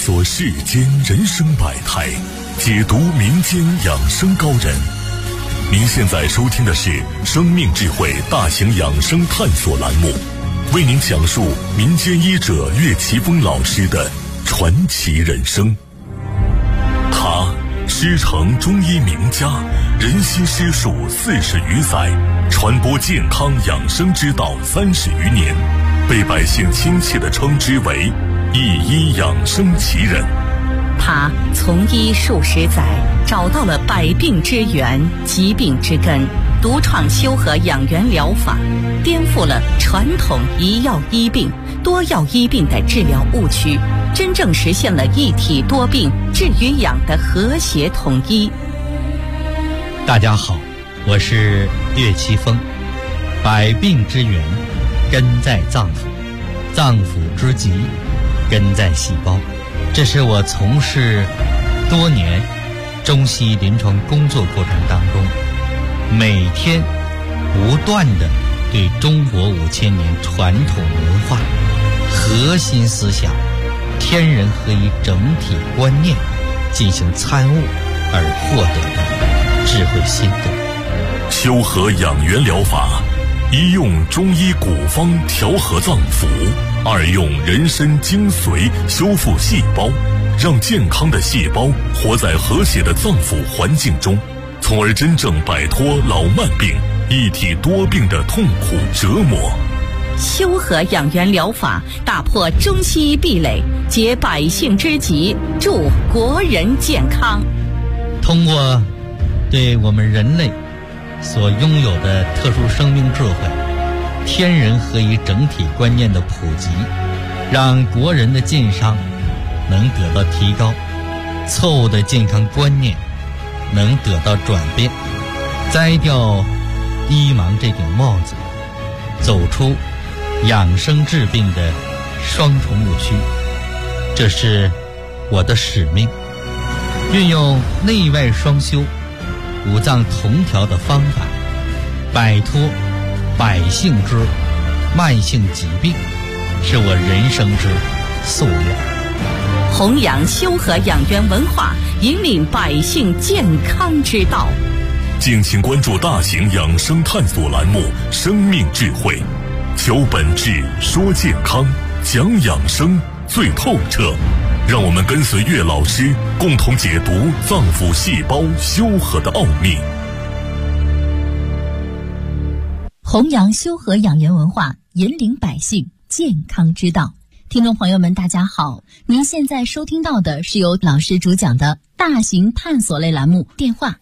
索世间人生百态，解读民间养生高人。您现在收听的是生命智慧大型养生探索栏目，为您讲述民间医者岳奇峰老师的传奇人生。他师承中医名家，人心师术40余载，传播健康养生之道30余年，被百姓亲切地称之为一医养生奇人。 他从医数十载，找到了百病之源、疾病之根，独创修和养元疗法，颠覆了传统一药医病、多药医病的治疗误区，真正实现了一体多病、治与养的和谐统一。 大家好，我是岳奇峰。百病之源根在脏腑，脏腑之疾根在细胞。这是我从事多年中西医临床工作过程当中，每天不断地对中国5000年传统文化核心思想天人合一整体观念进行参悟而获得的智慧心得。 修和养元疗法，一用中医古方调和脏腑，二用人参精髓修复细胞，让健康的细胞活在和谐的脏腑环境中，从而真正摆脱老慢病、一体多病的痛苦折磨。 修和养元疗法打破中西医壁垒，解百姓之急，助国人健康。 通过对我们人类所拥有的特殊生命智慧、天人合一整体观念的普及，让国人的健康能得到提高，错误的健康观念能得到转变，摘掉医盲这顶帽子，走出养生治病的双重误区。这是我的使命，运用内外双修、五脏同调的方法，摆脱百姓之慢性疾病，是我人生之夙愿。 弘扬修和养元文化，引领百姓健康之道。 敬请关注大型养生探索栏目《生命智慧》，求本质，说健康，讲养生最透彻。让我们跟随岳老师，共同解读脏腑细胞修和的奥秘。 弘扬修和养元文化，引领百姓健康之道。听众朋友们大家好，您现在收听到的是由老师主讲的大型探索类栏目，电话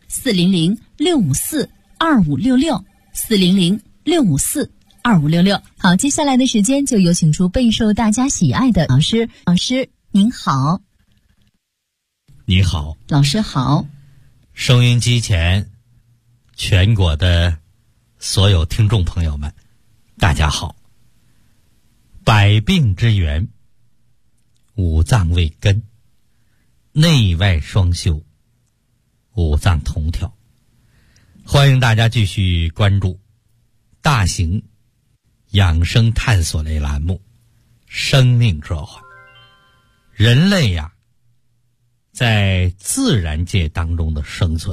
400-654-2566 400-654-2566。好，接下来的时间就有请出备受大家喜爱的老师。老师您好。 你好。 老师好。 收音机前全国的所有听众朋友们大家好。百病之源，五脏为根，内外双修，五脏同调。欢迎大家继续关注大型养生探索类栏目《生命智慧》。人类呀，在自然界当中的生存，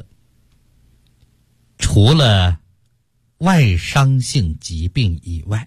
除了外伤性疾病以外，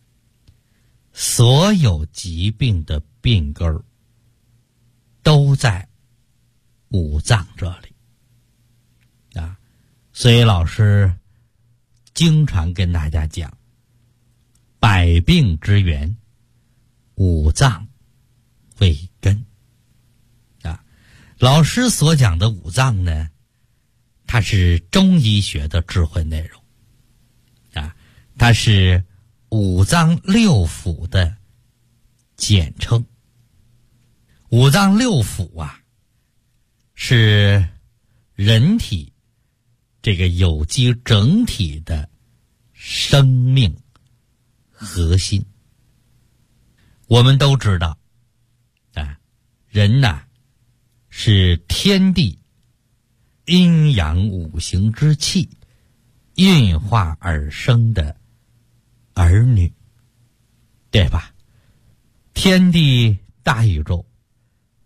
所有疾病的病根儿都在五脏这里啊，所以老师经常跟大家讲，百病之源，五脏为根啊。老师所讲的五脏呢，它是中医学的智慧内容啊，它是五脏六腑的简称。五脏六腑啊，是人体这个有机整体的生命核心。我们都知道啊，人呐，是天地阴阳五行之气运化而生的儿女，对吧？天地大宇宙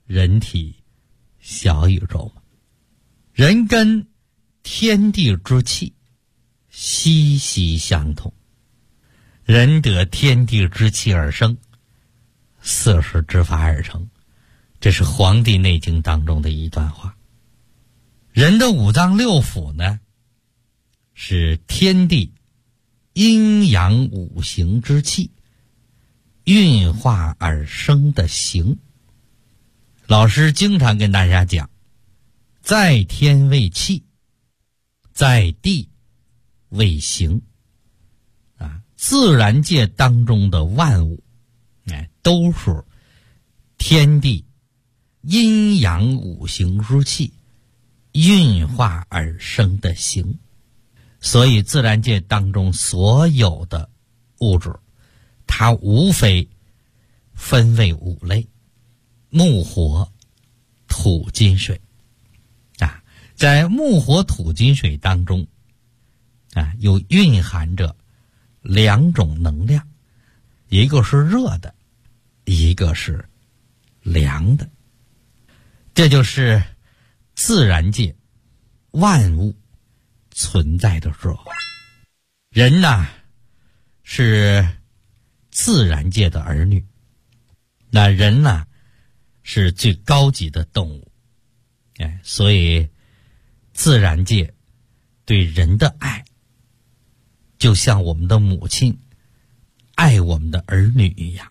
人体小宇宙嘛。人跟天地之气息息相通，人得天地之气而生，40之法而成，这是《黄帝内经》当中的一段话。人的五脏六腑呢，是天地阴阳五行之气运化而生的形。老师经常跟大家讲，在天为气，在地为形啊，自然界当中的万物都是天地阴阳五行之气运化而生的形。所以自然界当中所有的物质，它无非分为5类：木火土金水啊。在木火土金水当中啊，有蕴含着2种能量，一个是热的，一个是凉的。这就是自然界万物存在的时候。人呐，是自然界的儿女，那人呐，是最高级的动物，所以自然界对人的爱，就像我们的母亲爱我们的儿女一样。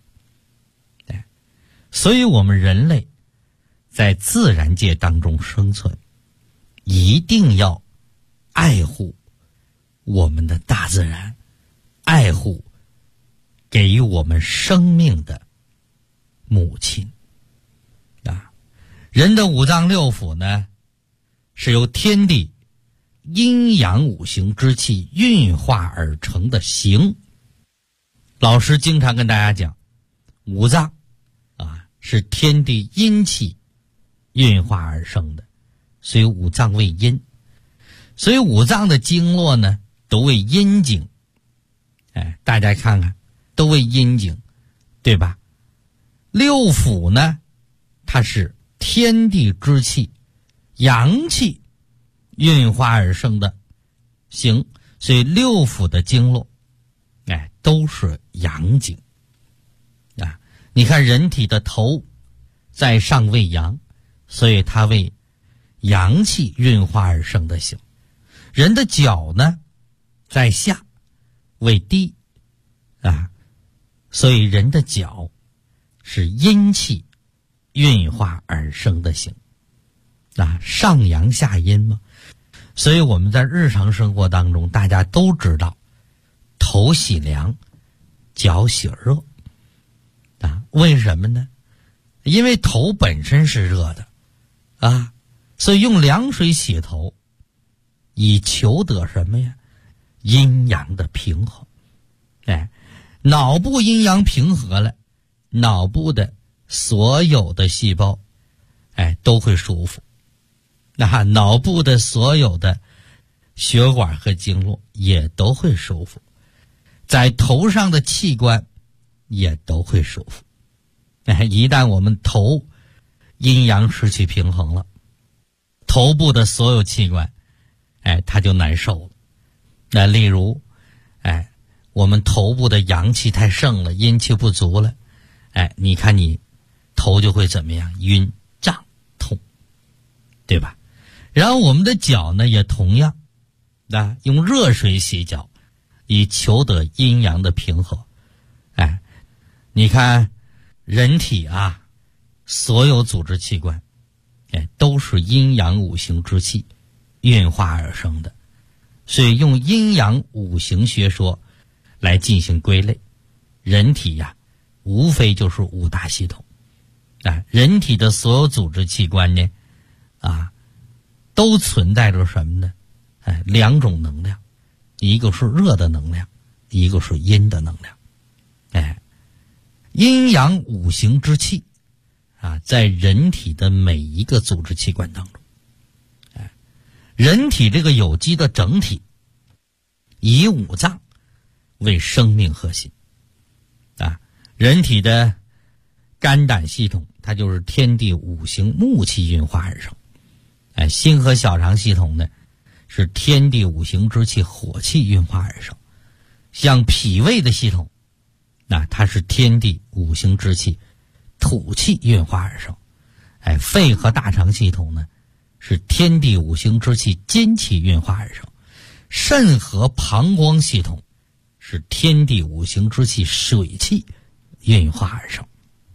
所以我们人类在自然界当中生存，一定要爱护我们的大自然，爱护给予我们生命的母亲啊。人的五脏六腑呢，是由天地阴阳五行之气运化而成的形。老师经常跟大家讲，五脏啊是天地阴气运化而生的，所以五脏为阴。所以五脏的经络呢，都为阴经。大家看看，都为阴经，对吧？六腑呢，它是天地之气、阳气运化而生的形，所以六腑的经络，都是阳经啊。你看人体的头在上为阳，所以它为阳气运化而生的形。人的脚呢，在下为地啊，所以人的脚是阴气运化而生的形啊，上阳下阴嘛。所以我们在日常生活当中，大家都知道，头洗凉，脚洗热啊。为什么呢？因为头本身是热的啊，所以用凉水洗头，以求得什么呀？阴阳的平衡。脑部阴阳平和了，脑部的所有的细胞都会舒服，那脑部的所有的血管和经络也都会舒服，在头上的器官也都会舒服。一旦我们头阴阳失去平衡了，头部的所有器官它就难受了。那例如我们头部的阳气太盛了，阴气不足了，你看你头就会怎么样？晕、胀、痛，对吧？然后我们的脚呢，也同样用热水洗脚，以求得阴阳的平和。你看人体啊，所有组织器官都是阴阳五行之气运化而生的，所以用阴阳五行学说来进行归类。人体无非就是5大系统人体的所有组织器官呢都存在着什么呢？2种能量，一个是热的能量，一个是阴的能量。阴阳五行之气在人体的每一个组织器官当中，人体这个有机的整体，以五脏为生命核心人体的肝胆系统它就是天地五行木气运化而生。心和小肠系统呢是天地五行之气火气运化而生。像脾胃的系统，那它是天地五行之气土气运化而生。肺和大肠系统呢是天地五行之气金气运化而生。肾和膀胱系统是天地五行之气水气运化而生。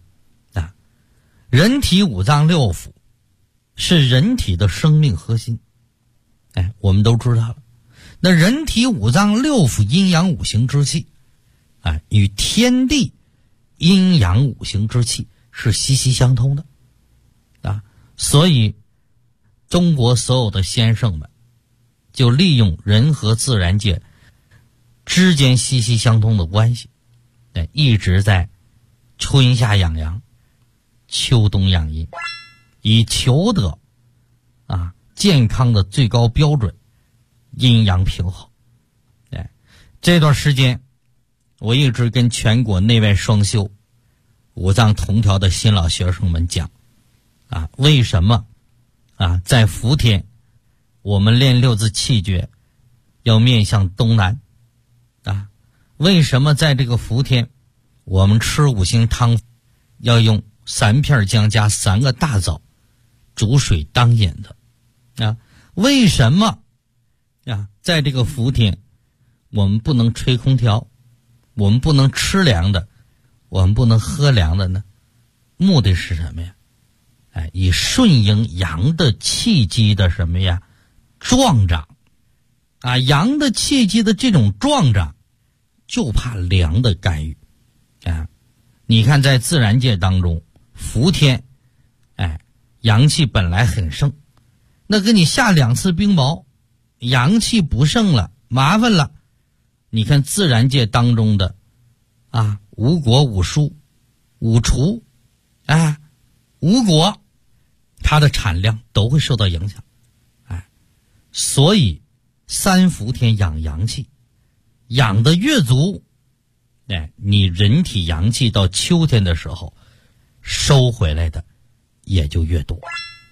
人体五脏六腑是人体的生命核心。我们都知道了，那人体五脏六腑阴阳五行之气与天地阴阳五行之气是息息相通的所以中国所有的先生们就利用人和自然界之间息息相通的关系，一直在春夏养阳，秋冬养阴，以求得健康的最高标准，阴阳平衡。这段时间我一直跟全国内外双修五脏同调的新老学生们讲为什么在伏天我们练六字气诀要面向东南为什么在这个伏天我们吃五行汤要用3片姜加3个大枣煮水当饮的为什么在这个伏天我们不能吹空调，我们不能吃凉的，我们不能喝凉的呢？目的是什么呀？以顺应阳的气机的什么呀壮长阳的气机的这种壮长就怕凉的干预你看在自然界当中伏天阳气本来很盛，那给你下2次冰雹，阳气不盛了，麻烦了。你看自然界当中的五果五蔬五畜五果它的产量都会受到影响所以3伏天养阳气，养得越足你人体阳气到秋天的时候收回来的也就越多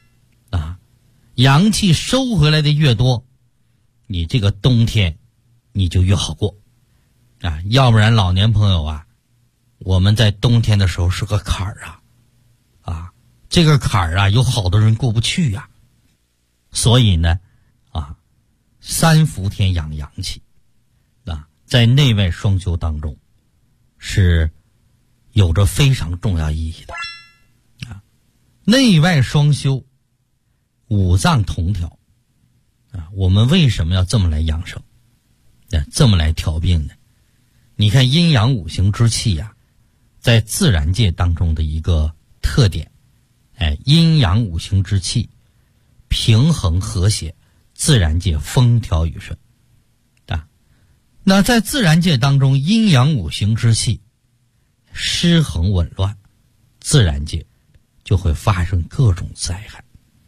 阳气收回来的越多，你这个冬天你就越好过要不然老年朋友我们在冬天的时候是个坎儿这个坎儿有好多人过不去所以呢3伏天养阳气在内外双修当中是有着非常重要意义的内外双修五脏同调我们为什么要这么来养生这么来调病呢？你看阴阳五行之气在自然界当中的一个特点阴阳五行之气平衡和谐，自然界风调雨顺那在自然界当中阴阳五行之气失衡紊乱，自然界就会发生各种灾害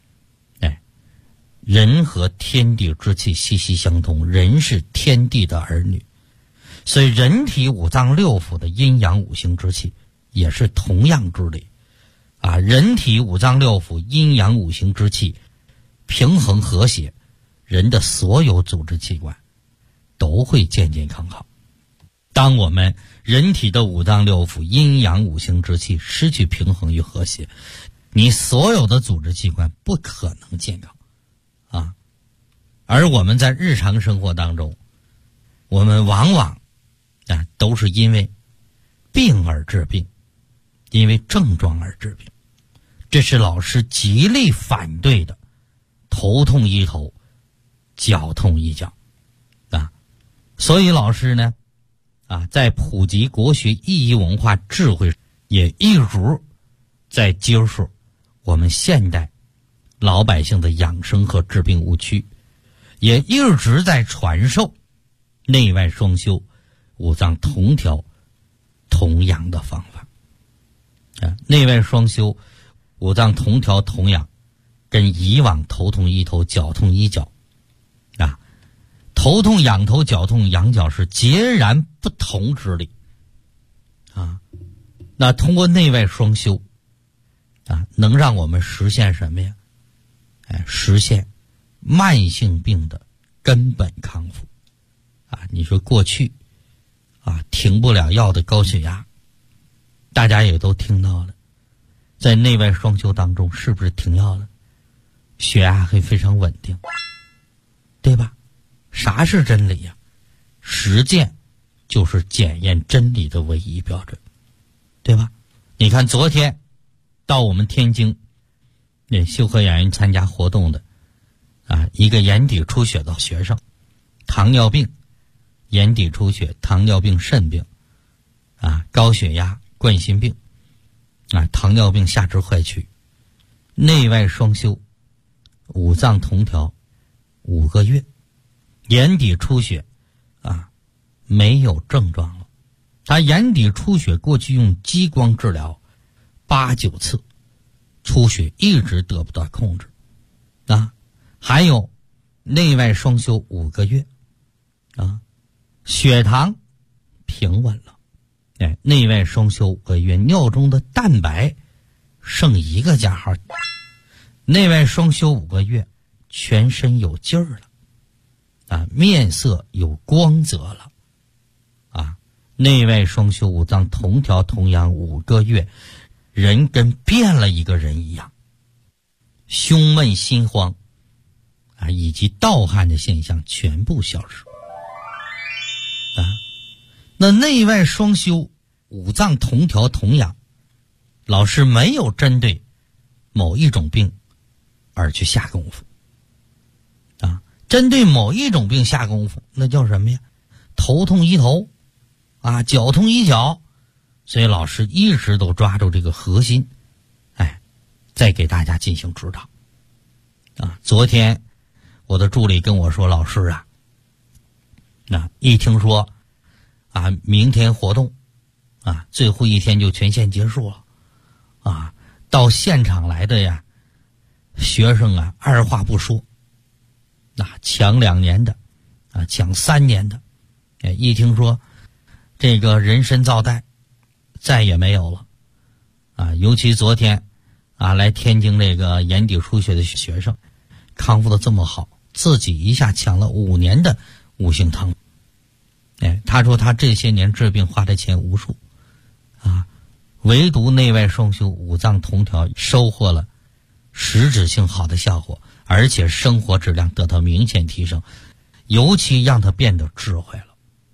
人和天地之气息息相通，人是天地的儿女，所以人体五脏六腑的阴阳五行之气也是同样之理人体五脏六腑阴阳五行之气平衡和谐，人的所有组织器官都会健健康康。当我们人体的五脏六腑阴阳五行之气失去平衡与和谐，你所有的组织器官不可能健康而我们在日常生活当中，我们往往都是因为病而治病，因为症状而治病，这是老师极力反对的。头痛医头，脚痛医脚所以老师呢在普及国学意义文化智慧，也一直在接受我们现代老百姓的养生和治病误区，也一直在传授内外双修五脏同调同养的方法内外双修五脏同调同养跟以往头痛医头脚痛医脚头痛养头脚痛养脚是截然不同之理那通过内外双修能让我们实现什么呀？实现慢性病的根本康复你说过去停不了药的高血压，大家也都听到了，在内外双修当中是不是停药了血压会非常稳定，对吧？啥是真理呀？实践就是检验真理的唯一标准，对吧？你看昨天到我们天津那修和养元参加活动的一个眼底出血的学生，糖尿病、眼底出血、糖尿病、肾病高血压、冠心病糖尿病下肢坏曲，内外双修五脏同调5个月，眼底出血没有症状了。他眼底出血过去用激光治疗8、9次，出血一直得不到控制还有内外双修5个月血糖平稳了内外双修5个月，尿中的蛋白剩1个加号，内外双修5个月，全身有劲儿了面色有光泽了内外双修五脏同调同养5个月，人跟变了一个人一样，胸闷心慌以及盗汗的现象全部消失那内外双修五脏同调同养，老师没有针对某一种病而去下功夫针对某一种病下功夫，那叫什么呀？头痛医头脚痛医脚。所以老师一直都抓住这个核心再给大家进行指导昨天我的助理跟我说，老师一听说明天活动最后一天就全线结束了到现场来的呀学生二话不说抢2年的抢3年的一听说这个人参皂苷再也没有了尤其昨天来天津这个眼底出血的学生康复的这么好，自己一下抢了5年的五行汤他说他这些年治病花的钱无数唯独内外双修五脏同调收获了实质性好的效果，而且生活质量得到明显提升，尤其让他变得智慧了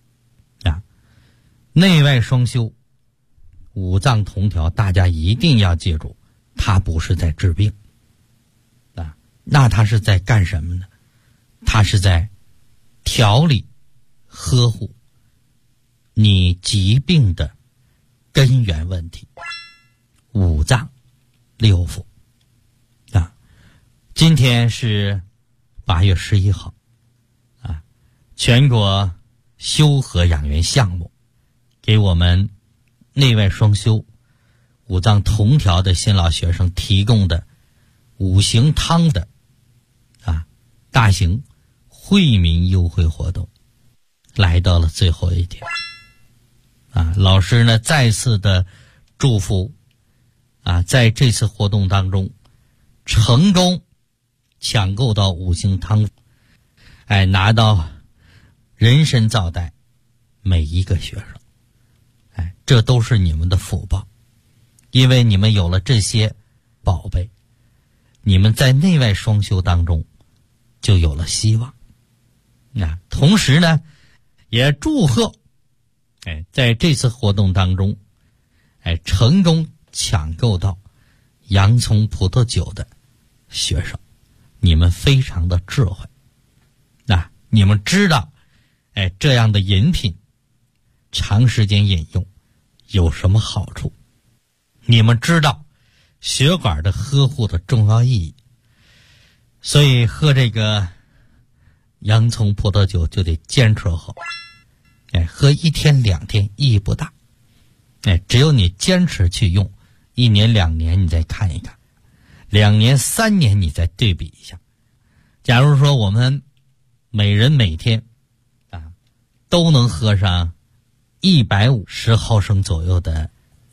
内外双修五脏同调，大家一定要记住，他不是在治病那他是在干什么呢？他是在调理呵护你疾病的根源问题，5脏6腑今天是8月11号全国修和养元项目给我们内外双修五脏同调的新老学生提供的五行汤的大型惠民优惠活动来到了最后一天老师呢再次的祝福在这次活动当中成功抢购到五行汤拿到人参皂苷每一个学生这都是你们的福报，因为你们有了这些宝贝，你们在内外双修当中就有了希望同时呢也祝贺在这次活动当中成功抢购到洋葱葡萄酒的学生，你们非常的智慧你们知道这样的饮品长时间饮用有什么好处，你们知道血管的呵护的重要意义，所以喝这个洋葱葡萄酒就得坚持喝喝1天2天意义不大只有你坚持去用1年2年你再看一看，2年3年你再对比一下。假如说我们每人每天都能喝上150毫升左右的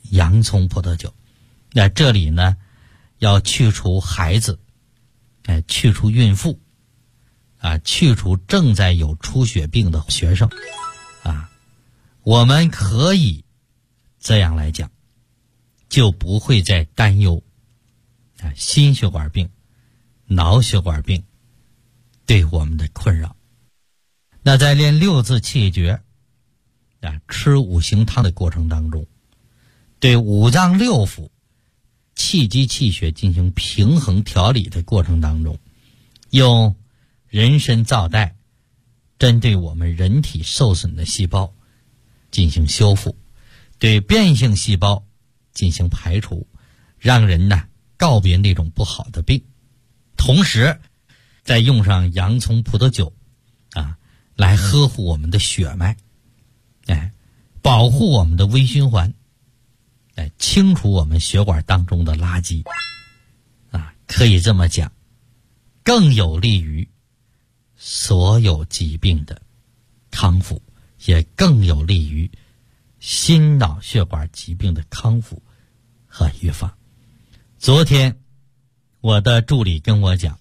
洋葱葡萄酒。那这里呢，要去除孩子，去除孕妇，去除正在有出血病的学生，我们可以这样来讲，就不会再担忧心血管病、脑血管病对我们的困扰。那在练六字气诀吃五行汤的过程当中，对五脏六腑气机气血进行平衡调理的过程当中，用人参皂苷针对我们人体受损的细胞进行修复，对变性细胞进行排除，让人告别那种不好的病。同时再用上洋葱葡萄酒来呵护我们的血脉，保护我们的微循环，清除我们血管当中的垃圾，可以这么讲，更有利于所有疾病的康复，也更有利于心脑血管疾病的康复和预防。昨天我的助理跟我讲，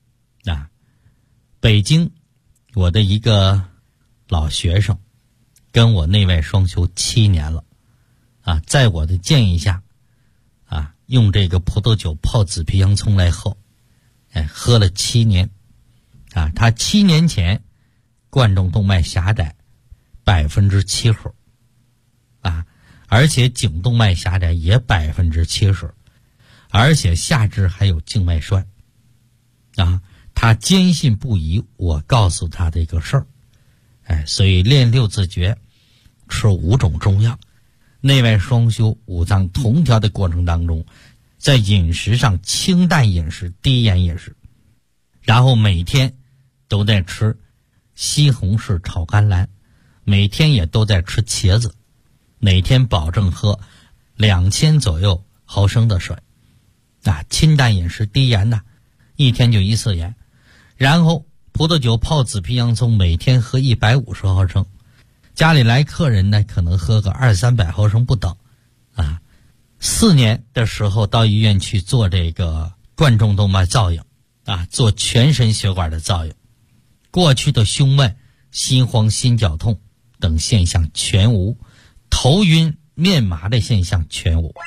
北京我的一个老学生跟我内外双修7年了，在我的建议下，用这个葡萄酒泡紫皮洋葱来喝，喝了7年，他7年前冠状动脉狭窄70%，而且颈动脉狭窄也70%，而且下肢还有静脉栓，他坚信不疑我告诉他的一个事儿，所以练六字诀，吃5种中药，内外双修、五脏同调的过程当中，在饮食上清淡饮食、低盐饮食，然后每天都在吃西红柿炒甘蓝，每天也都在吃茄子，每天保证喝2000左右毫升的水，清淡饮食、低盐1天就1次盐，然后葡萄酒泡紫皮洋葱，每天喝150毫升，家里来客人呢，可能喝个200-300毫升不等。4年的时候到医院去做这个冠状动脉造影，做全身血管的造影，过去的胸闷、心慌、心绞痛等现象全无，头晕、面麻的现象全无，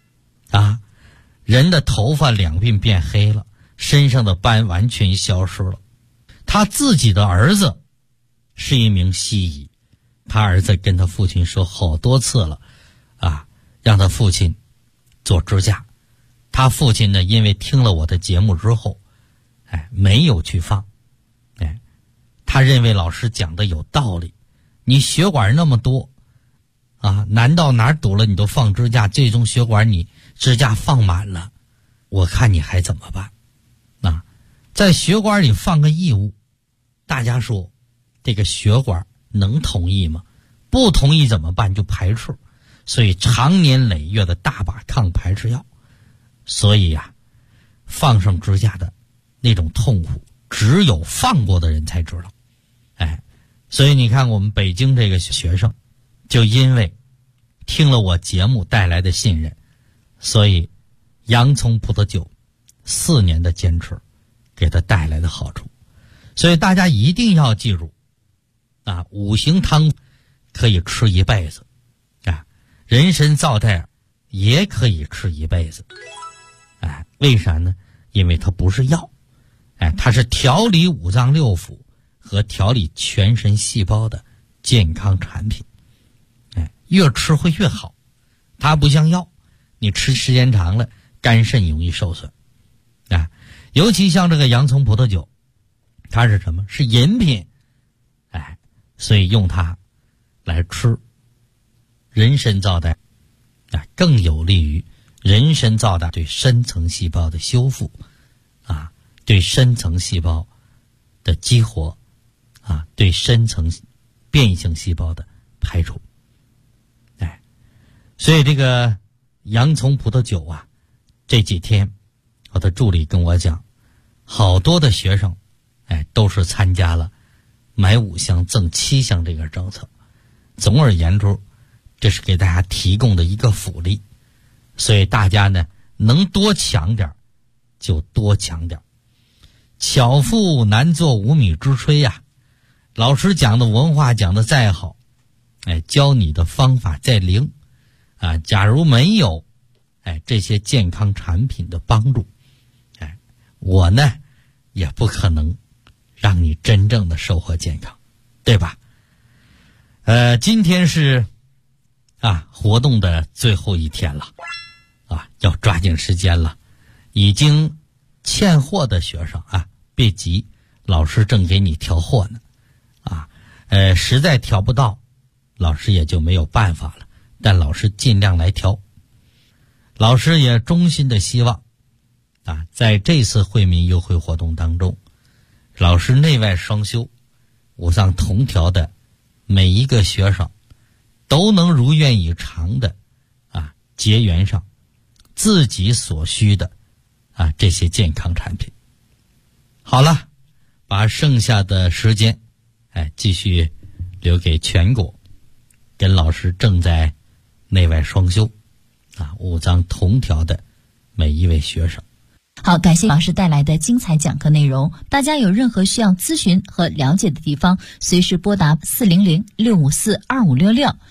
人的头发两鬓变黑了，身上的斑完全消失了。他自己的儿子是一名西医，他儿子跟他父亲说好多次了，让他父亲做支架。他父亲呢，因为听了我的节目之后，没有去放，他认为老师讲的有道理，你血管那么多，难道哪儿堵了你都放支架，最终血管你支架放满了，我看你还怎么办？在血管里放个异物，大家说这个血管能同意吗？不同意怎么办？就排斥。所以长年累月的大把抗排斥药，所以放上支架的那种痛苦，只有放过的人才知道。所以你看我们北京这个学生，就因为听了我节目带来的信任，所以洋葱葡萄酒4年的坚持给他带来的好处。所以大家一定要记住，五行汤可以吃一辈子，人参皂苷也可以吃一辈子。为啥呢？因为它不是药，它是调理五脏六腑和调理全身细胞的健康产品。越吃会越好，它不像药，你吃时间长了肝肾容易受损。尤其像这个洋葱葡萄酒，它是什么？是饮品，所以用它来吃人参皂苷，更有利于人参皂苷对深层细胞的修复，对深层细胞的激活，对深层变性细胞的排除。所以这个洋葱葡萄酒这几天我的助理跟我讲，好多的学生都是参加了买5箱赠7箱这个政策。总而言之， 这是给大家提供的一个福利，所以大家呢能多抢点就多抢点。巧妇难做无米之炊呀，老师讲的文化讲的再好，教你的方法再灵啊，假如没有这些健康产品的帮助，我呢也不可能让你真正的收获健康，对吧？今天是活动的最后一天了要抓紧时间了。已经欠货的学生别急，老师正给你调货呢实在调不到，老师也就没有办法了，但老师尽量来调。老师也衷心的希望在这次惠民优惠活动当中，老师内外双修五脏同调的每一个学生都能如愿以偿的结缘上自己所需的这些健康产品。好了，把剩下的时间继续留给全国跟老师正在内外双修五脏同调的每一位学生。 好，感谢老师带来的精彩讲课内容。大家有任何需要咨询和了解的地方，随时拨打400-654-2566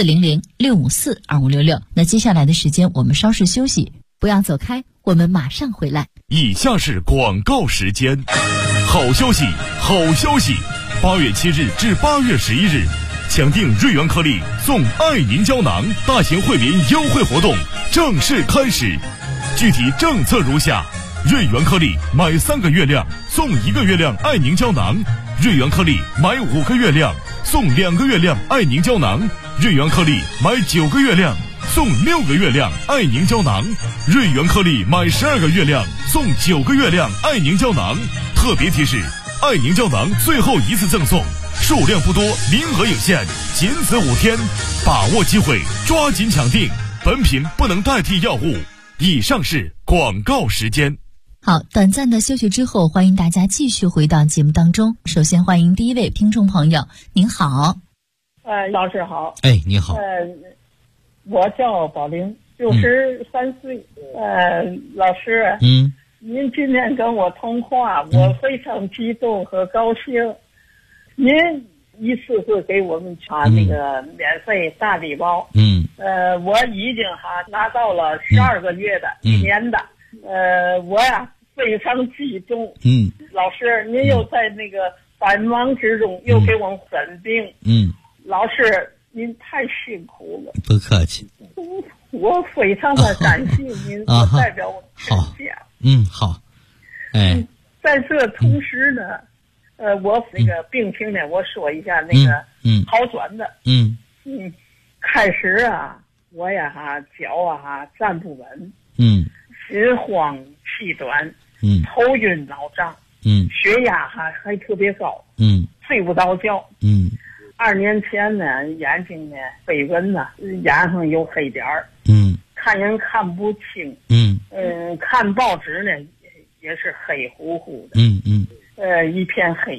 400-654-2566。那接下来的时间我们稍事休息，不要走开，我们马上回来。 以下是广告时间。好消息，好消息！8月7日至8月11日，抢订瑞元颗粒送爱凝胶囊大型惠民优惠活动正式开始。具体政策如下：瑞元颗粒买3个月亮送1个月亮爱凝胶囊，瑞元颗粒买5个月亮送2个月亮爱凝胶囊，瑞元颗粒买9个月亮送6个月亮爱凝胶囊，瑞元颗粒买12个月亮送9个月亮爱凝胶囊。特别提示：爱凝胶囊最后一次赠送，数量不多，名额有限，仅此5天，把握机会，抓紧抢订。本品不能代替药物。以上是广告时间。 好，短暂的休息之后，欢迎大家继续回到节目当中。首先欢迎第一位听众朋友，您好。 老师好。 你好。 我叫宝玲，93岁。老师，您今天跟我通话，我非常激动和高兴。您一次会给我们那个免费大礼包。我已经拿到了12个月的，1年的。我非常激动。老师，您又在那个百忙之中又给我们诊病。老师，您太辛苦了。 不客气。 我非常的感谢您，我代表我们全家。 好。 在这同时呢，我那个病情呢，我说一下那个好转的。开始我脚站不稳。心慌气短。头晕脑胀。血压还特别高。睡不着觉。2年前呢，眼睛呢飞蚊眼上有黑点儿。看人看不清。看报纸呢也是黑乎乎的。一片黑。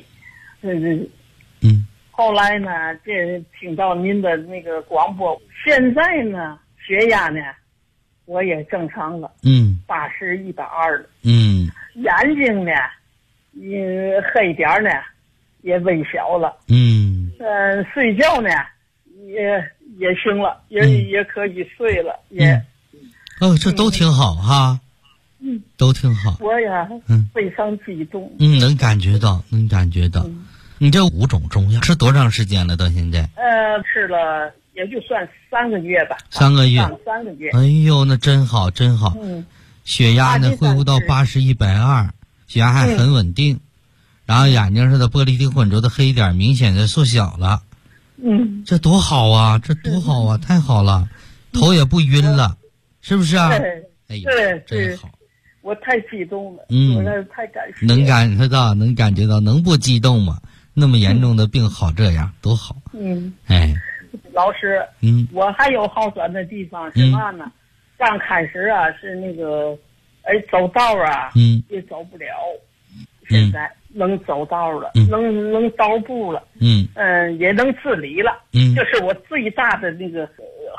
后来呢，这听到您的那个广播，现在呢血压呢我也正常了。80、120了。眼睛呢黑点呢也微小了。睡觉呢也行了，也可以睡了，也。 这都挺好哈。都挺好。 我非常激动。 能感觉到。你这5种中药吃多长时间了？到现在？ 吃了也就算3个月吧。 3个月。 3个月。 哎呦，那真好，真好。血压呢恢复到80、120，血压还很稳定。然后眼睛上的玻璃体混浊的黑点明显的缩小了。这多好啊！太好了，头也不晕了，是不是啊？ 对， 真好。 我太激动了。我太感谢。 能感觉到，能不激动吗？那么严重的病好这样，多好。 老师，我还有好转的地方是嘛呢？刚开始是那个，走道也走不了，现在能走道了，能踱步了，也能自理了。这是我最大的那个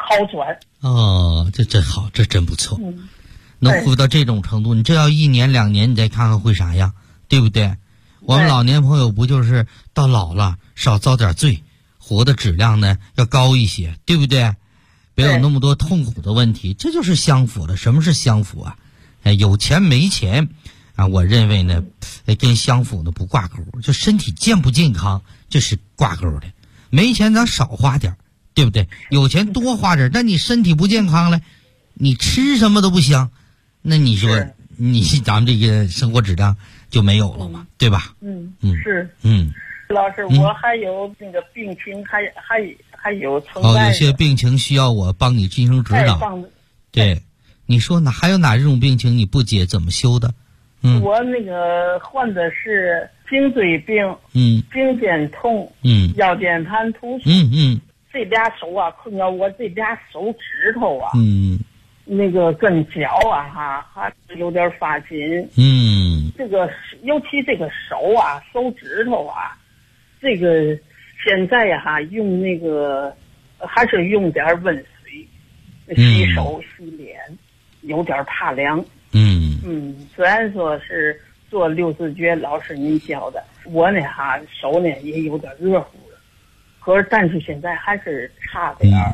好转。 哦，这好，这真不错。能恢复到这种程度，你这要1年2年，你再看看会啥样，对不对？我们老年朋友不就是到老了少遭点罪，活的质量呢要高一些，对不对？别有那么多痛苦的问题，这就是相符了。什么是相符啊？有钱没钱啊？我认为呢，跟相符呢不挂钩，就身体健不健康这是挂钩的。没钱咱少花点，对不对？有钱多花点，但你身体不健康了，你吃什么都不香，那你说咱们这个生活质量就没有了嘛，对吧？ 是。老师，我还有那个病情，还有存在的。 有些病情需要我帮你进行指导。对，你说还有哪一种病情你不解怎么修的？ 我那个患的是颈椎病，颈肩痛，腰间盘突出，这俩手啊困扰我，这俩手指头啊，那个跟脚啊还有点发紧，这个尤其这个手啊手指头啊，这个现在用那个还是用点温水洗手洗脸，有点怕凉。虽然说是做六字诀老师您教的，我呢手呢也有点热乎了，可是但是现在还是差点儿。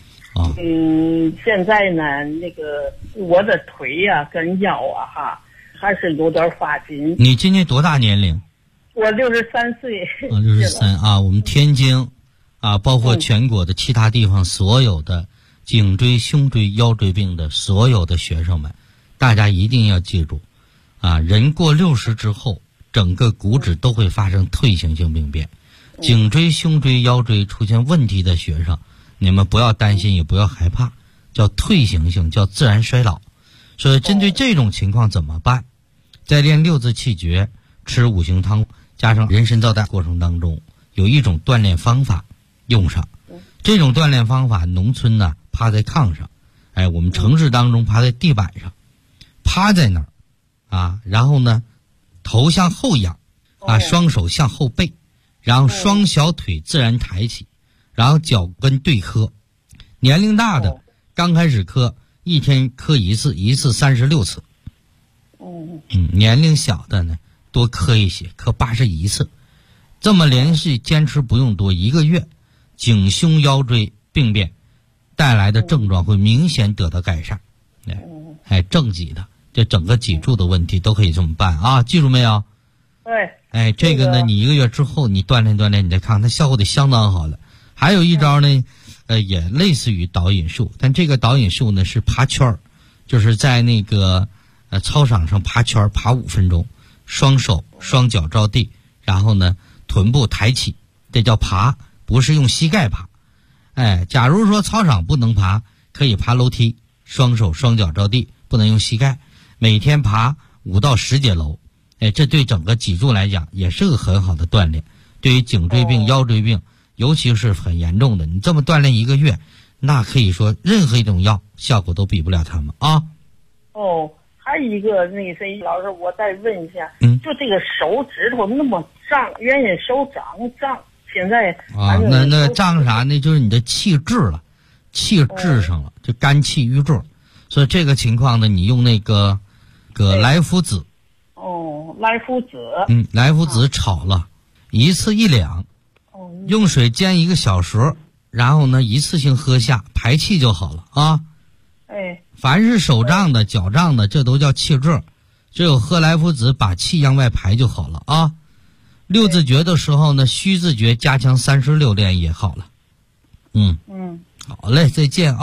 现在呢那个我的腿呀跟腰还是有点发紧。 你今年多大年龄？ 我63岁。 63啊，我们天津包括全国的其他地方所有的颈椎、胸椎、腰椎病的所有的学生们，大家一定要记住人过60之后，整个骨质都会发生退行性病变。颈椎、胸椎、腰椎出现问题的学生，你们不要担心，也不要害怕，叫退行性，叫自然衰老。所以针对这种情况怎么办？在练六字气诀、吃五行汤加上人参皂苷过程当中，有一种锻炼方法用上。这种锻炼方法，农村呢趴在炕上，我们城市当中趴在地板上，趴在那儿然后呢头向后仰双手向后背，然后双小腿自然抬起，然后脚跟对磕。年龄大的刚开始磕一天磕一次，一次36次。年龄小的呢多磕一些，磕81次。这么连续坚持不用多1个月，颈胸腰椎病变带来的症状会明显得到改善。正脊的这整个脊柱的问题都可以这么办记住没有？ 对。 这个呢你1个月之后你锻炼锻炼，你再看它效果得相当好了。还有一招呢也类似于导引术，但这个导引术呢是爬圈儿，就是在那个操场上爬圈儿，爬5分钟，双手双脚着地，然后呢臀部抬起，这叫爬，不是用膝盖爬。假如说操场不能爬，可以爬楼梯，双手双脚着地，不能用膝盖，每天爬5到10节楼。这对整个脊柱来讲也是个很好的锻炼。对于颈椎病、腰椎病尤其是很严重的，你这么锻炼1个月，那可以说任何一种药效果都比不了他们还有一个那谁老师，我再问一下，就这个手指头那么胀，原先手胀，现在那胀啥呢？就是你的气滞了，气滞上了，就肝气郁滞。所以这个情况呢，你用那个莱菔子。 莱菔子。 莱菔子炒了，1次1两，用水煎1个小时，然后呢一次性喝下，排气就好了凡是手胀的、脚胀的，这都叫气滞，只有喝莱菔子把气向外排就好了六字诀的时候呢，虚字诀加强36练也好了。好嘞，再见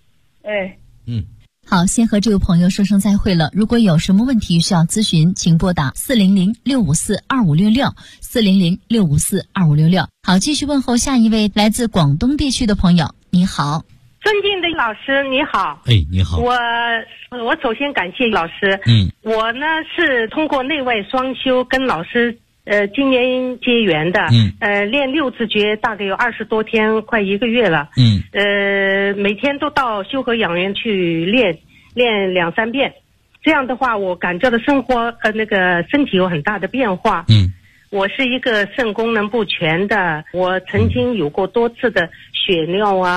好，先和这位朋友说声再会了。如果有什么问题需要咨询，请拨打400-654-2566，400-654-2566。好，继续问候下一位来自广东地区的朋友。你好， 尊敬的老师，你好。 你好。 我首先感谢老师。我呢是通过内外双修跟老师今年结缘的。练六字诀大概有20多天，快1个月了。每天都到修和养元去练2-3遍。这样的话，我感觉到生活那个身体有很大的变化。我是一个肾功能不全的，我曾经有过多次的血尿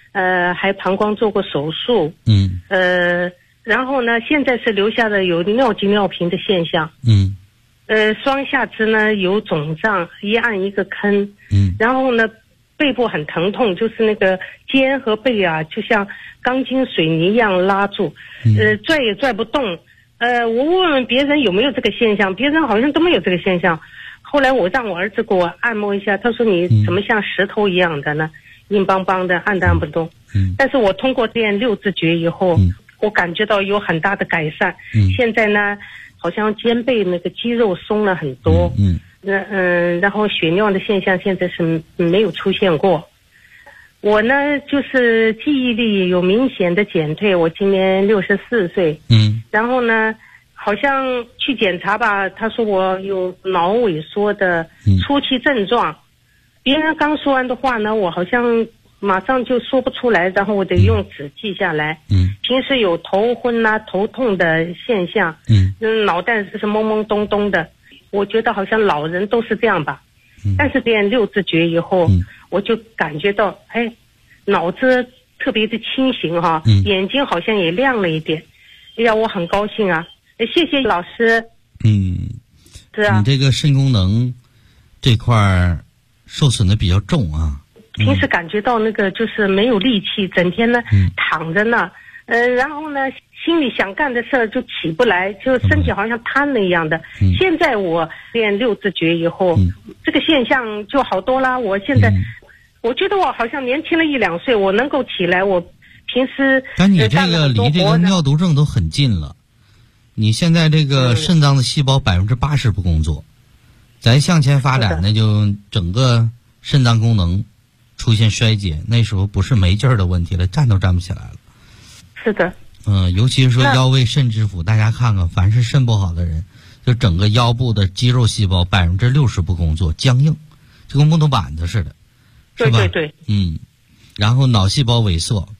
还膀胱做过手术。然后呢，现在是留下了有尿急尿频的现象。双下肢呢有肿胀，一按一个坑。然后呢，背部很疼痛，就是那个肩和背啊，就像钢筋水泥一样拉住，拽也拽不动。我问问别人有没有这个现象，别人好像都没有这个现象。后来我让我儿子给我按摩一下，他说你怎么像石头一样的呢？硬邦邦的，按都按不动。但是我通过练六字诀以后，我感觉到有很大的改善。现在呢，好像肩背那个肌肉松了很多。然后血尿的现象现在是没有出现过。我呢就是记忆力有明显的减退，我今年64岁。然后呢，好像去检查吧，他说我有脑萎缩的初期症状。别人刚说完的话呢，我好像马上就说不出来，然后我得用纸记下来。平时有头昏啊、头痛的现象。脑袋是懵懵懂懂的。我觉得好像老人都是这样吧。但是练六字诀以后，我就感觉到，脑子特别的清醒哈，眼睛好像也亮了一点。哎呀，我很高兴啊！谢谢老师。是啊。 你这个肾功能这块受损的比较重啊。 平时感觉到那个就是没有力气，整天呢躺着呢，然后呢心里想干的事儿就起不来，就身体好像瘫了一样的。现在我练六字诀以后，这个现象就好多啦。我现在我觉得我好像年轻了1-2岁，我能够起来。我平时但你这个离这个尿毒症都很近了。你现在这个肾脏的细胞80%不工作，再向前发展呢，就整个肾脏功能出现衰竭，那时候不是没劲儿的问题了，站都站不起来了。 是的。 尤其是说腰胃肾之府，大家看看，凡是肾不好的人，就整个腰部的肌肉细胞60%不工作，僵硬，就跟木头板子似的，是吧？ 对。 然后脑细胞萎缩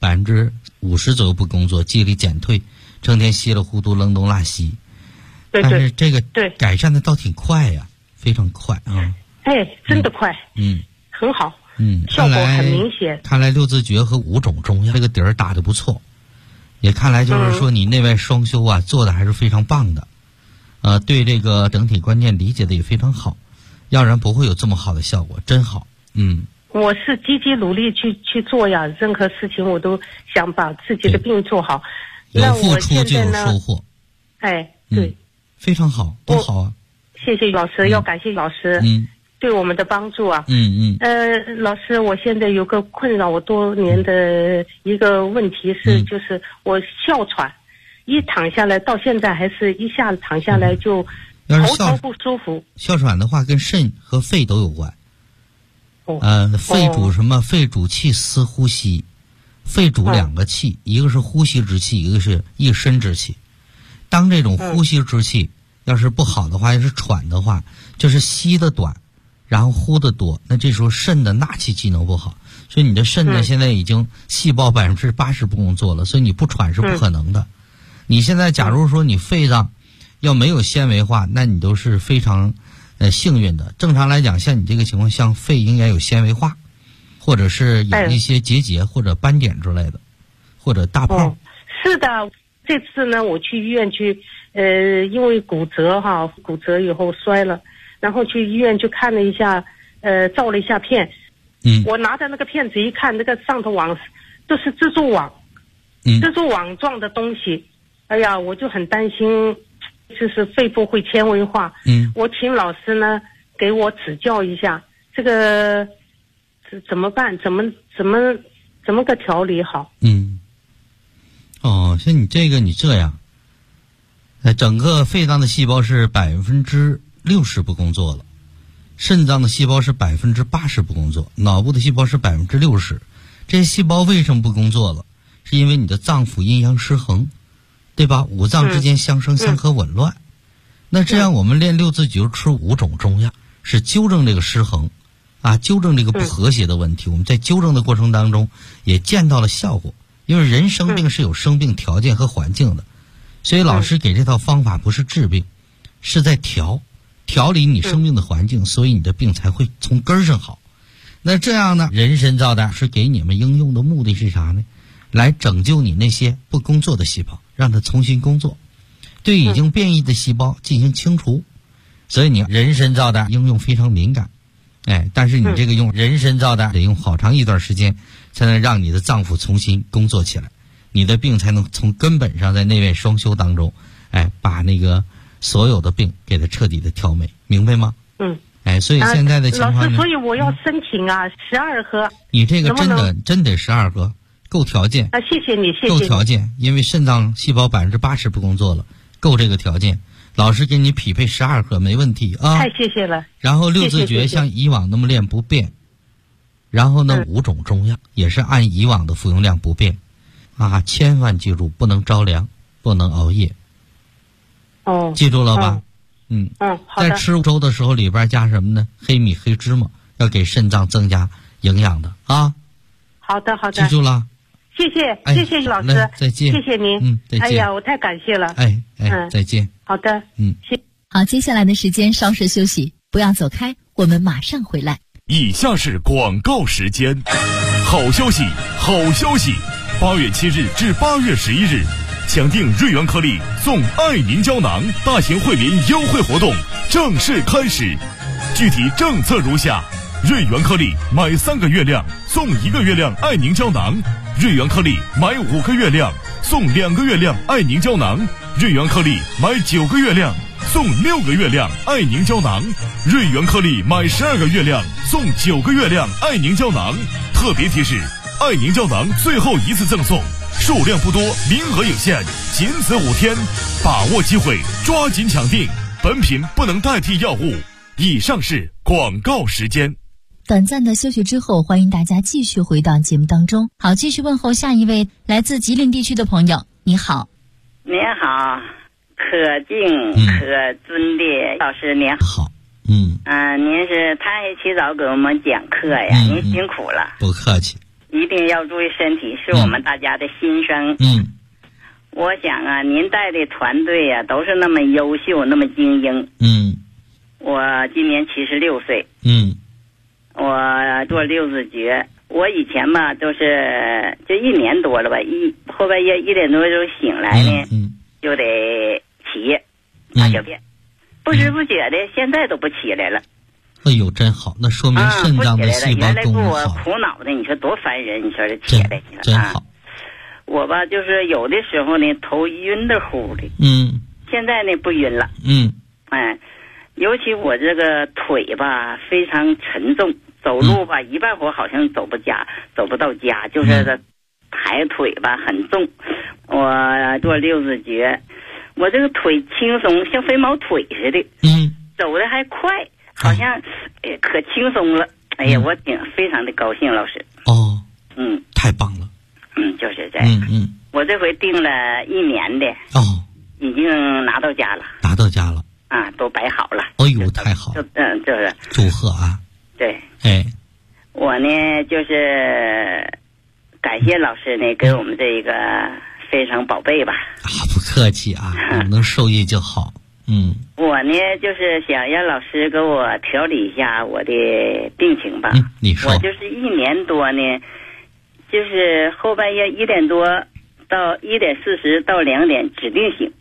，50%左右不工作，记忆力减退，成天稀里糊涂扔东拉西。 对。 但是这个改善的倒挺快呀，非常快啊。 真的快。很好。效果很明显。 看来六字诀和5种中药这个底儿打得不错。也看来就是说你内外双修啊，做的还是非常棒的，对这个整体观念理解的也非常好，要不然不会有这么好的效果，真好。 我是积极努力去做呀，任何事情我都想把自己的病做好。 有付出就有收获。 对， 非常好，多好啊！ 谢谢老师，要感谢老师。对我们的帮助啊。老师，我现在有个困扰我多年的一个问题是，就是我哮喘，一躺下来到现在还是一下子躺下来就头不舒服。 哮喘的话跟肾和肺都有关。肺主什么？肺主气司呼吸，肺主2个气，一个是呼吸之气，一个是一身之气。当这种呼吸之气要是不好的话，要是喘的话，就是吸的短。然后呼的多，那这时候肾的纳气机能不好，所以你的肾呢现在已经细胞80%不工作了，所以你不喘是不可能的。你现在假如说你肺脏要没有纤维化，那你都是非常幸运的。正常来讲，像你这个情况，像肺应该有纤维化，或者是有一些结节或者斑点之类的，或者大泡。 是的，这次呢我去医院去，因为骨折以后摔了。然后去医院去看了一下，照了一下片。我拿着那个片子一看，那个上头网都是蜘蛛网，蜘蛛网状的东西。哎呀，我就很担心，就是肺部会纤维化。我请老师呢给我指教一下，这个怎么办？怎么个调理好？ 像你这个，你这样，整个肺脏的细胞是60%不工作了，肾脏的细胞是80%不工作，脑部的细胞是60%。这些细胞为什么不工作了？是因为你的脏腑阴阳失衡，对吧？五脏之间相生相克紊乱。那这样我们练六字诀吃5种中药，是纠正这个失衡啊，纠正这个不和谐的问题。我们在纠正的过程当中也见到了效果，因为人生病是有生病条件和环境的，所以老师给这套方法不是治病，是在调理你生病的环境，所以你的病才会从根儿上好。 那这样呢，人参皂苷是给你们应用的目的是啥呢？来拯救你那些不工作的细胞，让它重新工作，对已经变异的细胞进行清除。所以你人参皂苷应用非常敏感，但是你这个用人参皂苷得用好长一段时间，才能让你的脏腑重新工作起来，你的病才能从根本上在内外双修当中，把那个所有的病给它彻底的调美，明白吗？所以现在的情况呢， 老师，所以我要申请啊，12盒。 你这个真得12盒，够条件啊！谢谢你，谢谢你。 够条件，因为肾脏细胞80%不工作了，够这个条件。老师给你匹配12盒没问题啊！ 太谢谢了。 然后六字诀像以往那么练不变，然后呢5种中药也是按以往的服用量不变，千万记住不能着凉，不能熬夜。记住了吧？ 好的。 在吃粥的时候里边加什么呢？黑米、黑芝麻，要给肾脏增加营养的啊。 好的。 记住了。 谢谢老师， 再见。 谢谢您。 再见。 哎呀，我太感谢了。 再见。 好的。 好，接下来的时间稍事休息，不要走开，我们马上回来。 以下是广告时间。好消息，8月7日至8月11日，抢订瑞元颗粒送爱凝胶囊大型惠民优惠活动正式开始。具体政策如下：瑞元颗粒买3个月量送1个月量爱凝胶囊，瑞元颗粒买5个月量送2个月量爱凝胶囊，瑞元颗粒买9个月量送6个月亮爱凝胶囊，瑞元颗粒买12个月亮送9个月亮爱凝胶囊。特别提示：爱凝胶囊最后一次赠送，数量不多，名额有限，仅此5天，把握机会，抓紧抢订。本品不能代替药物。以上是广告时间。 短暂的休息之后，欢迎大家继续回到节目当中。好，继续问候下一位来自吉林地区的朋友。你好。 您好，可敬可尊的老师您好。 您是太黑起早给我们讲课呀，您辛苦了。 不客气。 一定要注意身体，是我们大家的心声。我想啊，您带的团队呀，都是那么优秀，那么精英。我今年76岁。我做六字诀，我以前吧都是就1年多了吧，后半夜1点多钟醒来呢，就得起大小便，不知不觉的现在都不起来了。 哎呦，真好，那说明肾脏的细胞功能好。原来给我苦恼的，你说多烦人，你说这起来了真好。 我吧就是有的时候呢头晕的乎的，现在呢不晕了。尤其我这个腿吧非常沉重，走路吧一半会好像走不到家，就是这抬腿吧很重。我做六字诀，我这个腿轻松，像飞毛腿似的，走的还快，好像可轻松了。哎呀，我非常的高兴，老师。 太棒了。 就是这样。我这回订了1年的。已经拿到家了。都摆好了。 哎呦，太好了。 就是祝贺啊。 对。我呢就是感谢老师呢给我们这个非常宝贝吧。 不客气啊，能受益就好。 我呢就是想让老师给我调理一下我的病情吧。 你说。 我就是1年多呢，就是后半夜1点多到1点40到2点指定醒。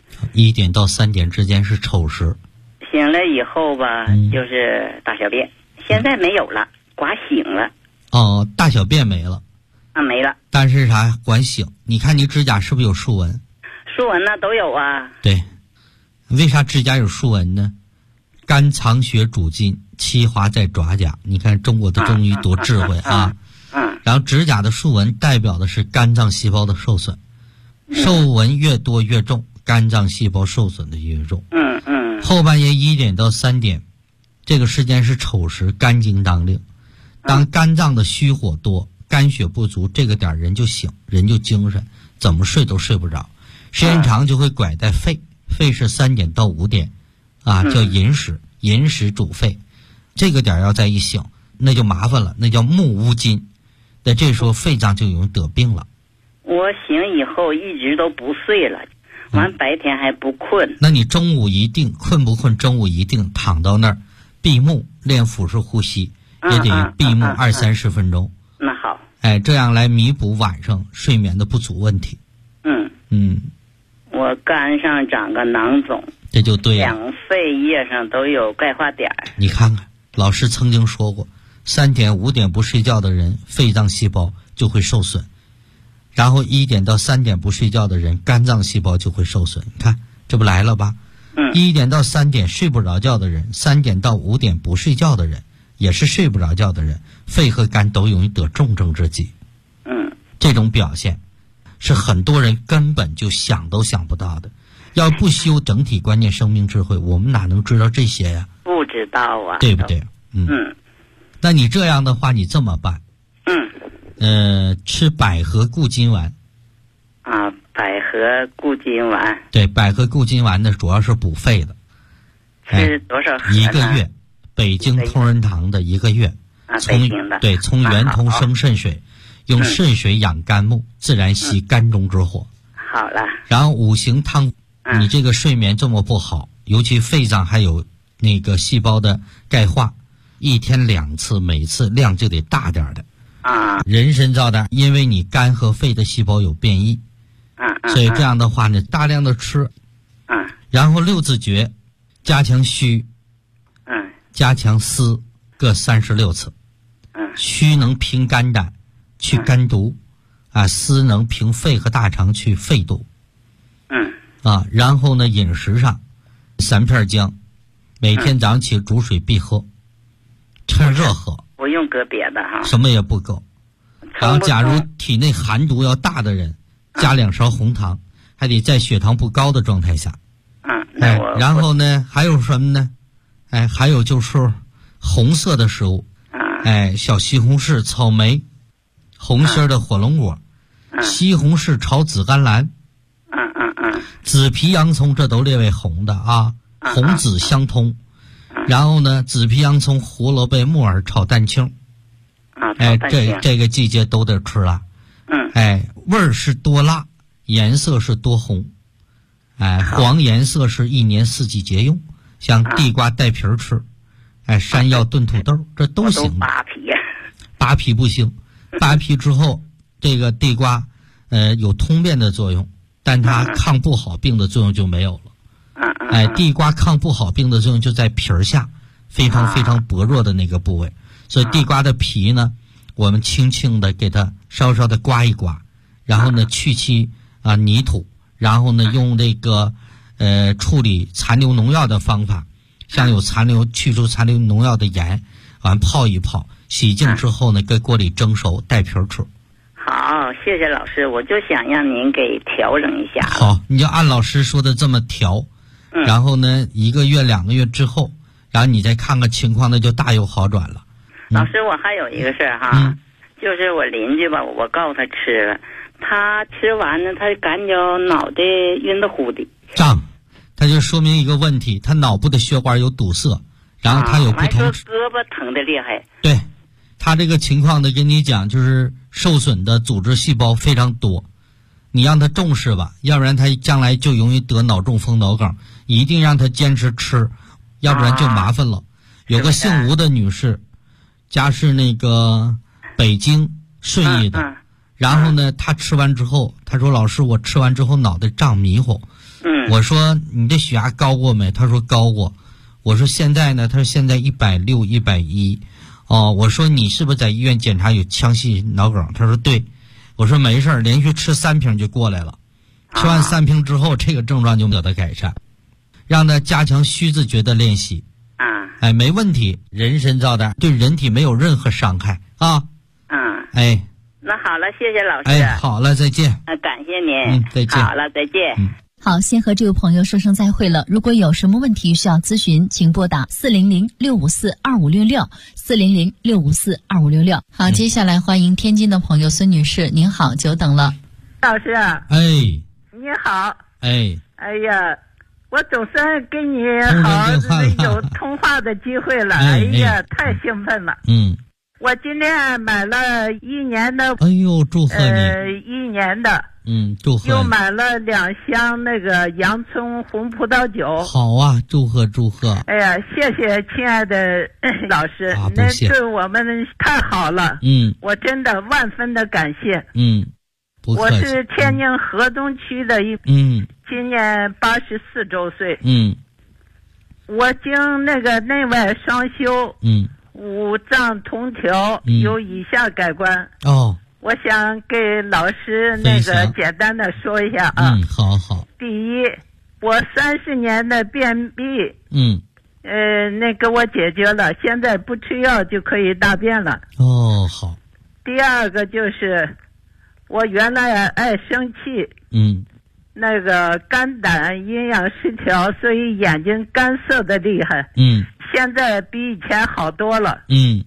1点到3点之间是丑时。 醒了以后吧，就是大小便，现在没有了，刮醒了。 大小便没了。 没了。 但是啥？管醒。你看你指甲是不是有竖纹？ 竖纹呢都有啊。 对。为啥指甲有竖纹呢？肝藏血主筋，七华在爪甲。你看中国的中医多智慧啊。然后指甲的竖纹代表的是肝脏细胞的受损，皱纹越多越重，肝脏细胞受损的越重。后半夜1点到3点，这个时间是丑时，肝经当令。当肝脏的虚火多，肝血不足，这个点人就醒，人就精神，怎么睡都睡不着，时间长就会拐带肺。肺是3点到5点，叫寅时，寅时主肺。这个点要再一醒，那就麻烦了，那叫木乌金。那这时候肺脏就容易得病了。 我醒以后一直都不睡了，完白天还不困。 那你中午一定困不困？中午一定躺到那儿闭目练腹式呼吸， 也得闭目20-30分钟。 那好。 这样来弥补晚上睡眠的不足问题。 我肝上长个囊肿， 这就对了。 两肺叶上都有钙化点。 你看看，老师曾经说过，3点5点不睡觉的人，肺脏细胞就会受损；然后1点到3点不睡觉的人，肝脏细胞就会受损。你看，这不来了吧？1点到3点睡不着觉的人，3点到5点不睡觉的人，也是睡不着觉的人，肺和肝都容易得重症之疾。这种表现是很多人根本就想都想不到的。要不修整体观念生命智慧，我们哪能知道这些呀？ 不知道啊， 对不对？那你这样的话，你这么办？吃百合固金丸。 百合固金丸。 对，百合固金丸呢，主要是补肺的。 吃多少盒呢 ？1个月，北京同仁堂的1个月。从圆通生肾水。用肾水养肝木，自然息肝中之火。 好了。 然后5行汤，你这个睡眠这么不好，尤其肺脏还有那个细胞的钙化，1天2次，每次量就得大点的。人参皂的，因为你肝和肺的细胞有变异，所以这样的话呢，大量的吃。然后6字诀，加强虚，加强思，各36次。虚能平肝胆。去肝毒，思能平肺和大肠去肺毒。然后呢，饮食上3片姜，每天早上起煮水必喝，趁热喝， 不用搁别的哈， 什么也不搁。然后假如体内寒毒要大的人，加2勺红糖，还得在血糖不高的状态下。然后呢，还有什么呢？还有就是红色的食物，小西红柿、草莓。红心的火龙果，西红柿炒紫甘蓝，紫皮洋葱，这都列为红的啊，红紫相通。然后呢，紫皮洋葱、胡萝卜、木耳炒蛋清，这个季节都得吃了。味儿是多辣，颜色是多红，黄颜色是1年4季节用，像地瓜带皮儿吃，山药炖土豆，这都行。扒皮不行。扒皮之后，这个地瓜，有通便的作用，但它抗不好病的作用就没有了。地瓜抗不好病的作用就在皮儿下，非常非常薄弱的那个部位。所以地瓜的皮呢，我们轻轻的给它稍稍的刮一刮，然后呢去其泥土，然后呢用这个处理残留农药的方法，像有去除残留农药的盐，完泡一泡。洗净之后呢，搁锅里蒸熟，带皮儿吃。 好，谢谢老师，我就想让您给调整一下。 好，你就按老师说的这么调，然后呢1个月2个月之后，然后你再看看情况，那就大有好转了。 老师，我还有一个事儿哈，就是我邻居吧，我告诉他吃了，他吃完呢，他感觉脑袋晕得乎的胀，他就说明一个问题，他脑部的血管有堵塞，然后他有不同。 胳膊疼得厉害。 对。他这个情况呢，跟你讲，就是受损的组织细胞非常多，你让他重视吧，要不然他将来就容易得脑中风、脑梗。一定让他坚持吃，要不然就麻烦了。有个姓吴的女士，家是那个北京顺义的，然后呢，她吃完之后，她说：“老师，我吃完之后脑袋胀迷糊。”我说：“你这血压高过没？”她说：“高过。”我说：“现在呢？”她说：“现在160、110。”我说你是不是在医院检查有腔隙脑梗？他说对。我说没事儿，连续吃3瓶就过来了。吃完3瓶之后，这个症状就得到改善。让他加强虚字诀的练习。没问题，人参皂的对人体没有任何伤害啊。 那好了，谢谢老师。 好了，再见。 感谢您。 再见。 好了，再见。 好，先和这位朋友说声再会了。如果有什么问题需要咨询，请拨打400-654-2566，400-654-2566。好，接下来欢迎天津的朋友孙女士，您好，久等了。 老师， 你好。 哎呀，我总算跟你有通话的机会了。哎呀，太兴奋了。 我今天买了1年的， 哎呦，祝贺你 ！1年的， 祝贺你。 又买了2箱那个洋葱红葡萄酒。 好啊，祝贺祝贺！ 哎呀，谢谢亲爱的老师，那对我们太好了。我真的万分的感谢。 不客气。 我是天津河东区的今年84周岁。我经那个内外双修。五脏同调，有以下改观。我想给老师那个简单的说一下啊。 好。 第一，我30年的便秘，那给我解决了，现在不吃药就可以大便了。 好。 第二个就是我原来爱生气，那个肝胆阴阳失调，所以眼睛干涩的厉害。现在比以前好多了。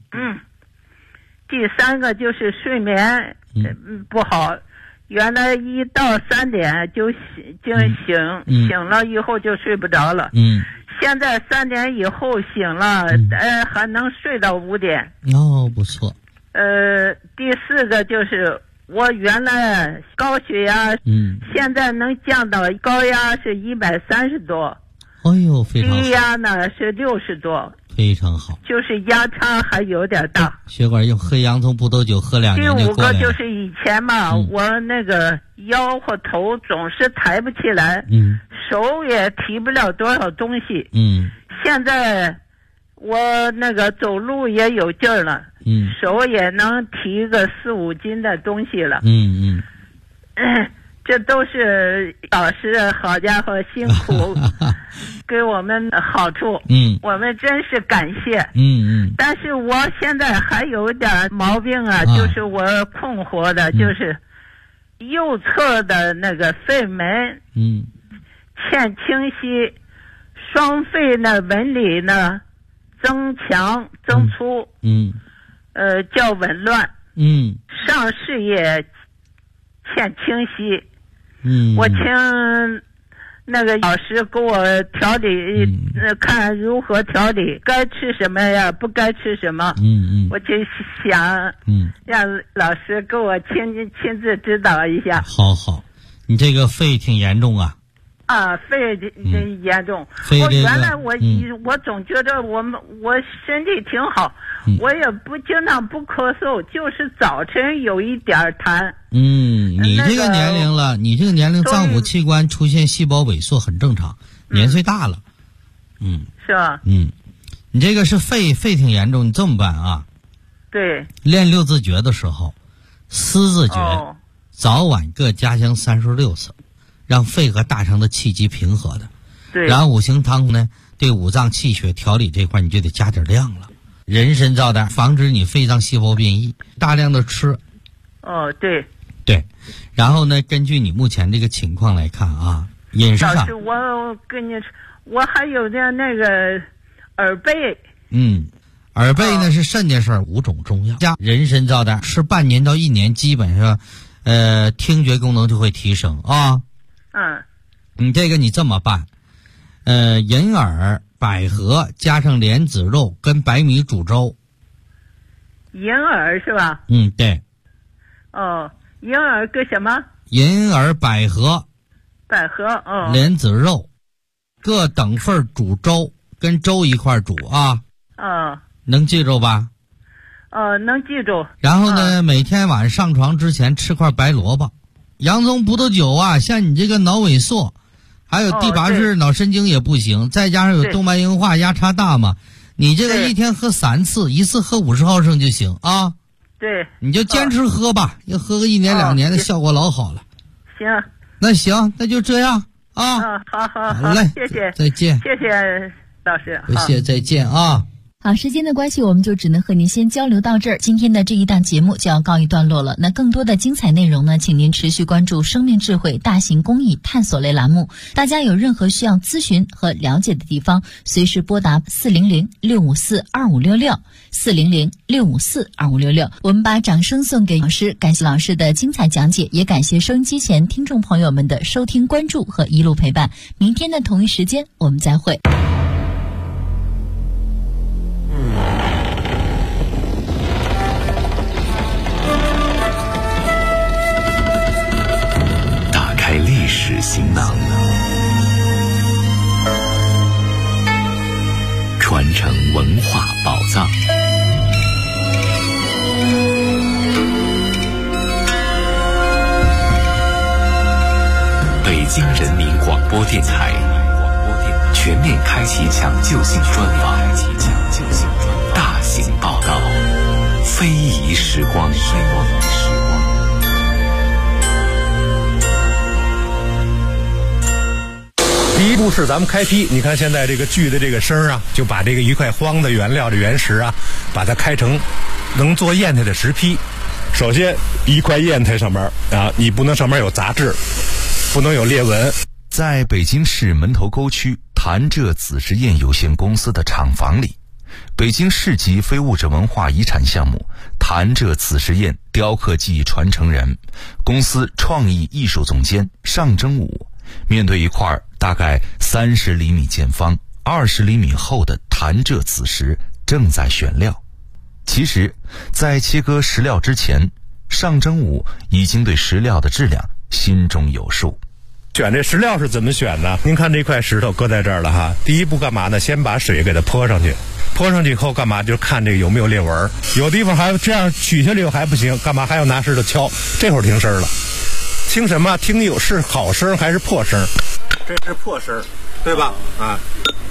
第三个就是睡眠不好，原来1到3点就醒了以后就睡不着了。现在3点以后醒了，还能睡到5点。 不错。 第四个就是我原来高血压，现在能降到高压是130多。 哎呦，非常好。 低压呢是60多， 非常好。 就是压差还有点大。 血管用喝洋葱葡萄酒喝2年就过来了。 第5个就是以前嘛，我那个腰或头总是抬不起来，手也提不了多少东西。现在我那个走路也有劲儿了，手也能提个4、5斤的东西了。这都是老师好家伙辛苦给我们好处，我们真是感谢。但是我现在还有点毛病啊，就是我困惑的，就是右侧的那个肺门欠清晰，双肺呢纹理呢增强增粗，叫紊乱，上视野欠清晰。我请那个老师给我调理，看如何调理，该吃什么呀，不该吃什么。我就想让老师给我亲自指导一下。 好，你这个肺挺严重啊。 肺严重。 我原来我总觉得我身体挺好，我也经常不咳嗽，就是早晨有一点痰。 你这个年龄了，你这个年龄脏腑器官出现细胞萎缩很正常，年岁大了。 是吧？ 你这个是肺挺严重，你这么办啊？ 对。 练6字诀的时候，4字诀，早晚各加香36次。让肺和大肠的气机平和的。 对。 然后五行汤呢，对五脏气血调理这块你就得加点量了。人参皂苷防止你肺脏细胞变异，大量的吃。 对。 然后呢，根据你目前这个情况来看啊，饮食上。 老师，我跟你说，我还有点那个耳背。 耳背呢是肾的事儿，5种中药加人参皂苷，吃半年到1年，基本上，听觉功能就会提升啊。你这个你这么办，银耳、百合加上莲子肉跟白米煮粥。 银耳是吧？ 对。 银耳跟什么？ 银耳、百合。莲子肉，各等份煮粥，跟粥一块煮啊。能记住吧？ 能记住。 然后呢，每天晚上上床之前吃块白萝卜。洋葱葡萄酒啊，像你这个脑萎缩，还有第8式脑神经也不行，再加上有动脉硬化压差大嘛，你这个一天喝3次，一次喝50毫升就行啊。 对。 你就坚持喝吧，要喝个1年2年的效果老好了。 行。 那行，那就这样啊。 好嘞， 谢谢， 再见。 谢谢老师。 不谢，再见啊。 好，时间的关系，我们就只能和您先交流到这儿。今天的这一档节目就要告一段落了。那更多的精彩内容呢，请您持续关注生命智慧大型公益探索类栏目。大家有任何需要咨询和了解的地方，随时拨打400-654-2566，400-654-2566。我们把掌声送给老师，感谢老师的精彩讲解，也感谢收音机前听众朋友们的收听关注和一路陪伴。明天的同一时间我们再会。 行囊，传承文化宝藏。北京人民广播电台全面开启抢救性专访，大型报道，非遗时光。 第一步是咱们开坯，你看现在这个锯的这个声啊，就把这个一块荒的原料的原石啊，把它开成能做砚台的石坯。首先一块砚台上面啊，你不能上面有杂质，不能有裂纹。 在北京市门头沟区潭柘紫石砚有限公司的厂房里，北京市级非物质文化遗产项目潭柘紫石砚雕刻技艺传承人、公司创意艺术总监尚征武，面对一块大概30厘米见方、20厘米厚的潭柘紫石，正在选料。其实，在切割石料之前，尚征武已经对石料的质量心中有数。 选这石料是怎么选呢？您看这块石头搁在这儿了哈，第一步干嘛呢？先把水给它泼上去，泼上去以后干嘛？就看这个有没有裂纹，有地方还这样取下来又还不行，干嘛还要拿石头敲？这会儿听声了，听什么？听有是好声还是破声？这是破声，对吧？啊，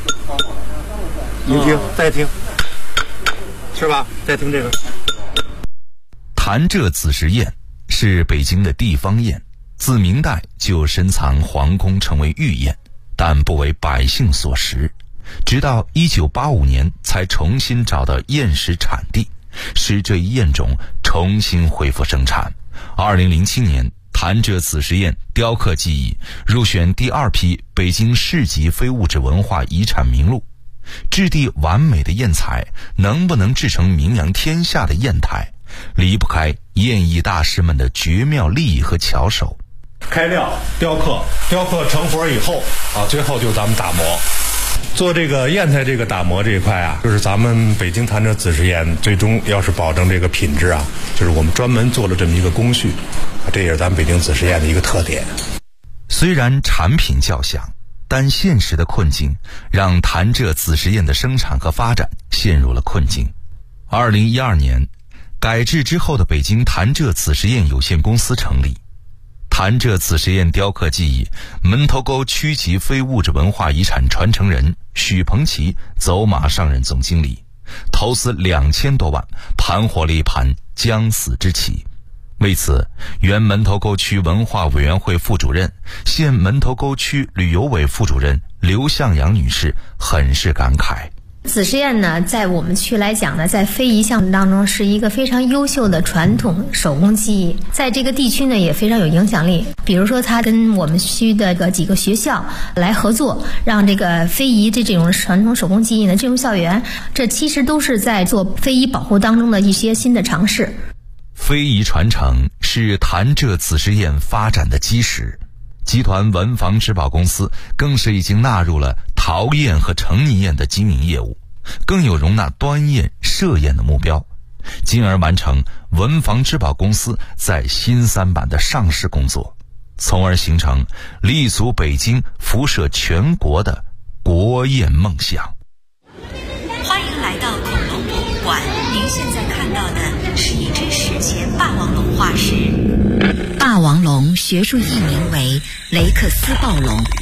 您听，再听，是吧？再听这个。 潭柘紫石砚是北京的地方砚，自明代就深藏皇宫，成为御砚，但不为百姓所食。直到1985年才重新找到砚石产地，使这一砚种重新恢复生产。2007年，潭柘紫石砚雕刻技艺入选第2批北京市级非物质文化遗产名录。质地完美的砚材能不能制成名扬天下的砚台，离不开砚艺大师们的绝妙技艺和巧手。 开料、雕刻成活以后啊，最后就咱们打磨。做这个砚台这个打磨这一块啊，就是咱们北京潭柘紫石砚最终要是保证这个品质啊，就是我们专门做了这么一个工序，这也是咱们北京紫石砚的一个特点。 虽然产品较小，但现实的困境让潭柘紫石砚的生产和发展陷入了困境。2012年，改制之后的北京潭柘紫石砚有限公司成立。潭柘紫石砚雕刻技艺门头沟区级非物质文化遗产传承人许鹏奇走马上任总经理，投资2000多万，盘活了一盘将死之棋。为此，原门头沟区文化委员会副主任、现门头沟区旅游委副主任刘向阳女士很是感慨。 紫石砚呢，在我们区来讲呢，在非遗项目当中是一个非常优秀的传统手工技艺，在这个地区呢也非常有影响力。比如说，他跟我们区的几个学校来合作，让这个非遗这种传统手工技艺呢进入校园，这其实都是在做非遗保护当中的一些新的尝试。 非遗传承是潭柘紫石砚发展的基石，集团文房织宝公司更是已经纳入了陶砚和成泥砚的经营业务，更有容纳端砚、射砚的目标，进而完成文房织宝公司在新三板的上市工作，从而形成立足北京、辐射全国的国砚梦想。 欢迎来到恐龙博物馆，您现在看到的是一只史前霸王龙化石。霸王龙学术译名为雷克斯暴龙，